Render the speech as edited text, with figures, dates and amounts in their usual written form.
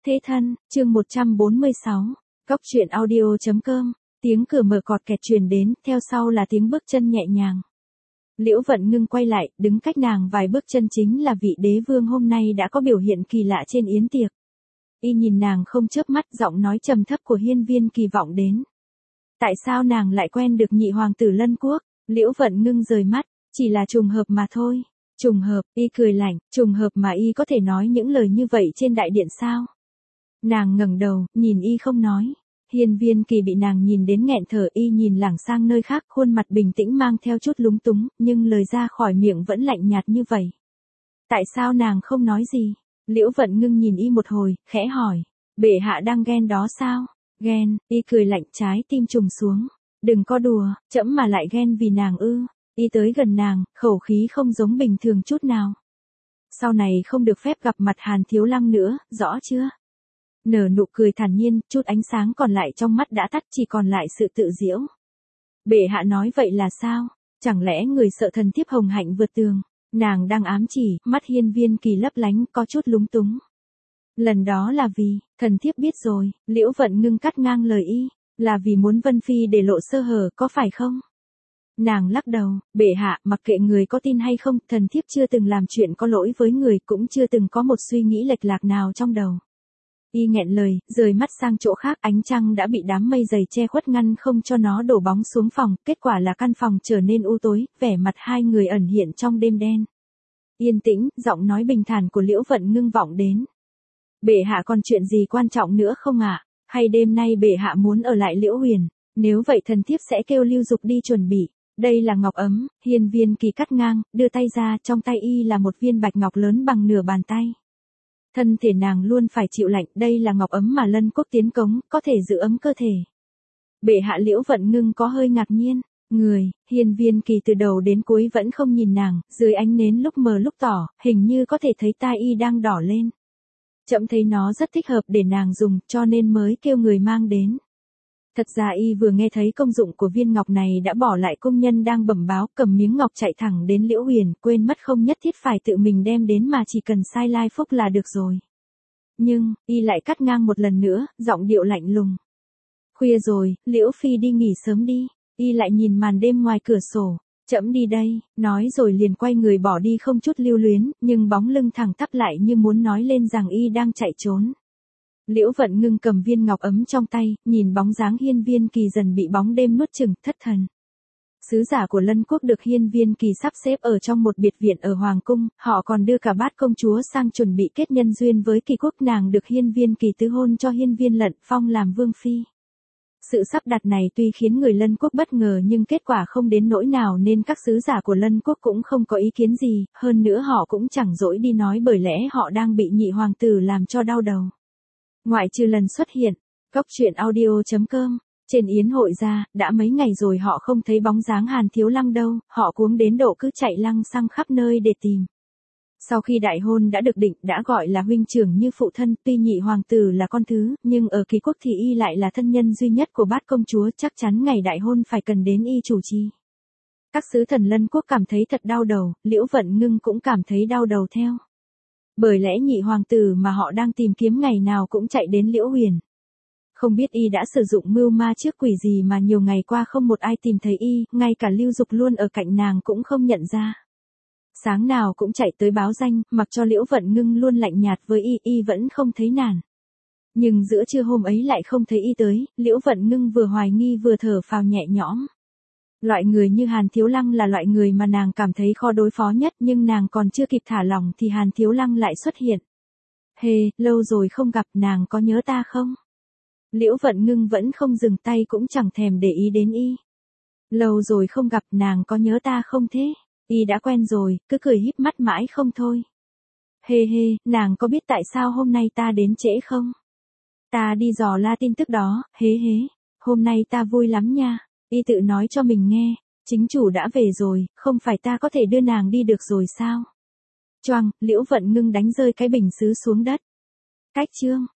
Thế thân, chương 146, Cóc truyện audio.com, tiếng cửa mở cọt kẹt truyền đến, theo sau là tiếng bước chân nhẹ nhàng. Liễu Vận Ngưng quay lại, đứng cách nàng vài bước chân chính là vị đế vương hôm nay đã có biểu hiện kỳ lạ trên yến tiệc. Y nhìn nàng không chớp mắt, giọng nói trầm thấp của Hiên Viên Kỳ vọng đến. Tại sao nàng lại quen được nhị hoàng tử Lân Quốc? Liễu Vận Ngưng rời mắt, chỉ là trùng hợp mà thôi. Trùng hợp, Y cười lạnh, trùng hợp mà Y có thể nói những lời như vậy trên đại điện sao? Nàng ngẩng đầu, nhìn Y không nói. Hiên Viên Kỳ bị nàng nhìn đến nghẹn thở, Y nhìn lảng sang nơi khác, khuôn mặt bình tĩnh mang theo chút lúng túng, nhưng lời ra khỏi miệng vẫn lạnh nhạt như vậy. Tại sao nàng không nói gì? Liễu Vận Ngưng nhìn Y một hồi, khẽ hỏi. Bệ hạ đang ghen đó sao? Ghen? Y cười lạnh, trái tim trùng xuống. Đừng có đùa, trẫm mà lại ghen vì nàng ư? Y tới gần nàng, khẩu khí không giống bình thường chút nào. Sau này không được phép gặp mặt Hàn Thiếu Lăng nữa, rõ chưa? Nở nụ cười thản nhiên, chút ánh sáng còn lại trong mắt đã tắt, chỉ còn lại sự tự giễu. Bệ hạ nói vậy là sao? Chẳng lẽ người sợ thần thiếp hồng hạnh vượt tường? Nàng đang ám chỉ, mắt Hiên Viên Kỳ lấp lánh, có chút lúng túng. Lần đó là vì, thần thiếp biết rồi. Liễu Vận Ngưng cắt ngang lời Y, là vì muốn Vân Phi để lộ sơ hở, có phải không? Nàng lắc đầu, bệ hạ, mặc kệ người có tin hay không, thần thiếp chưa từng làm chuyện có lỗi với người, cũng chưa từng có một suy nghĩ lệch lạc nào trong đầu. Y nghẹn lời, rời mắt sang chỗ khác, ánh trăng đã bị đám mây dày che khuất ngăn không cho nó đổ bóng xuống phòng, kết quả là căn phòng trở nên u tối, vẻ mặt hai người ẩn hiện trong đêm đen. Yên tĩnh, giọng nói bình thản của Liễu Vận Ngưng vọng đến. Bệ hạ còn chuyện gì quan trọng nữa không ạ? Hay đêm nay bệ hạ muốn ở lại Liễu Huyền? Nếu vậy thần thiếp sẽ kêu Lưu Dục đi chuẩn bị. Đây là ngọc ấm. Hiên Viên Kỳ cắt ngang, đưa tay ra, trong tay Y là một viên bạch ngọc lớn bằng nửa bàn tay. Thân thể nàng luôn phải chịu lạnh, đây là ngọc ấm mà Lân Quốc tiến cống, có thể giữ ấm cơ thể. Bệ hạ. Liễu Vận Ngưng có hơi ngạc nhiên. Hiên Viên Kỳ từ đầu đến cuối vẫn không nhìn nàng, dưới ánh nến lúc mờ lúc tỏ, hình như có thể thấy tai Y đang đỏ lên. Trẫm thấy nó rất thích hợp để nàng dùng, cho nên mới kêu người mang đến. Thật ra Y vừa nghe thấy công dụng của viên ngọc này đã bỏ lại công nhân đang bẩm báo, cầm miếng ngọc chạy thẳng đến Liễu Huyền, quên mất không nhất thiết phải tự mình đem đến mà chỉ cần sai lai phúc là được rồi. Nhưng, Y lại cắt ngang một lần nữa, giọng điệu lạnh lùng. Khuya rồi, Liễu Phi đi nghỉ sớm đi. Y lại nhìn màn đêm ngoài cửa sổ. Trẫm đi đây, nói rồi liền quay người bỏ đi không chút lưu luyến, nhưng bóng lưng thẳng tắp lại như muốn nói lên rằng Y đang chạy trốn. Liễu Vận Ngưng cầm viên ngọc ấm trong tay, nhìn bóng dáng Hiên Viên Kỳ dần bị bóng đêm nuốt chửng, thất thần. Sứ giả của Lân Quốc được Hiên Viên Kỳ sắp xếp ở trong một biệt viện ở Hoàng Cung, họ còn đưa cả bát công chúa sang chuẩn bị kết nhân duyên với Kỳ Quốc. Nàng được Hiên Viên Kỳ tứ hôn cho Hiên Viên Lận, phong làm vương phi. Sự sắp đặt này tuy khiến người Lân Quốc bất ngờ nhưng kết quả không đến nỗi nào nên các sứ giả của Lân Quốc cũng không có ý kiến gì, hơn nữa họ cũng chẳng dỗi đi nói bởi lẽ họ đang bị nhị hoàng tử làm cho đau đầu. Ngoại trừ lần xuất hiện, Cóc truyện audio.com, trên yến hội ra, đã mấy ngày rồi họ không thấy bóng dáng Hàn Thiếu Lăng đâu, họ cuống đến độ cứ chạy lăng xăng khắp nơi để tìm. Sau khi đại hôn đã được định, đã gọi là huynh trưởng như phụ thân, tuy nhị hoàng tử là con thứ, nhưng ở Kỳ Quốc thì Y lại là thân nhân duy nhất của bát công chúa, chắc chắn ngày đại hôn phải cần đến Y chủ trì. Các sứ thần Lân Quốc cảm thấy thật đau đầu, Liễu Vận Ngưng cũng cảm thấy đau đầu theo. Bởi lẽ nhị hoàng tử mà họ đang tìm kiếm ngày nào cũng chạy đến Liễu Huyền. Không biết Y đã sử dụng mưu ma trước quỷ gì mà nhiều ngày qua không một ai tìm thấy Y, ngay cả Lưu Dục luôn ở cạnh nàng cũng không nhận ra. Sáng nào cũng chạy tới báo danh, mặc cho Liễu Vận Ngưng luôn lạnh nhạt với Y vẫn không thấy nản. Nhưng giữa trưa hôm ấy lại không thấy Y tới, Liễu Vận Ngưng vừa hoài nghi vừa thở phào nhẹ nhõm. Loại người như Hàn Thiếu Lăng là loại người mà nàng cảm thấy khó đối phó nhất, nhưng nàng còn chưa kịp thả lỏng thì Hàn Thiếu Lăng lại xuất hiện. Lâu rồi không gặp, nàng có nhớ ta không? Liễu Vận Ngưng vẫn không dừng tay cũng chẳng thèm để ý đến Y. Lâu rồi không gặp, nàng có nhớ ta không thế? Y đã quen rồi, cứ cười híp mắt mãi không thôi. Nàng có biết tại sao hôm nay ta đến trễ không? Ta đi dò la tin tức đó, hôm nay ta vui lắm nha. Y tự nói cho mình nghe, chính chủ đã về rồi, không phải ta có thể đưa nàng đi được rồi sao? Choang, Liễu Vận Ngưng đánh rơi cái bình sứ xuống đất. Cách chương.